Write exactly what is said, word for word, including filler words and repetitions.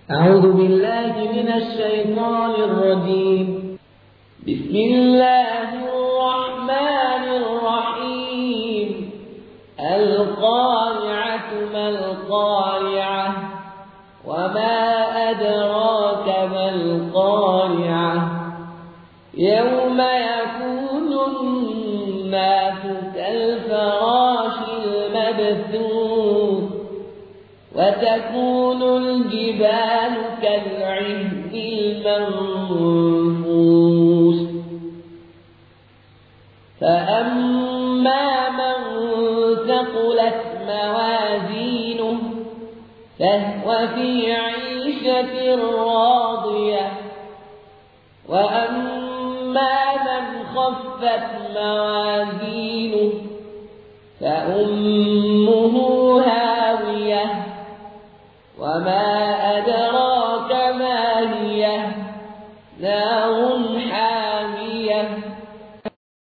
أعوذ بالله من الشيطان الرجيم. بسم الله الرحمن الرحيم. القارعة ما القارعة وما أدراك ما القارعة يوم يكون الناس كالفراش المبثوث وتكون الجبال كالعهن المنفوش فأما من ثقلت موازينه فهو في عيشة راضية وأما من خفت موازينه فأمه هاوية وما أدراك ما هي نار حامية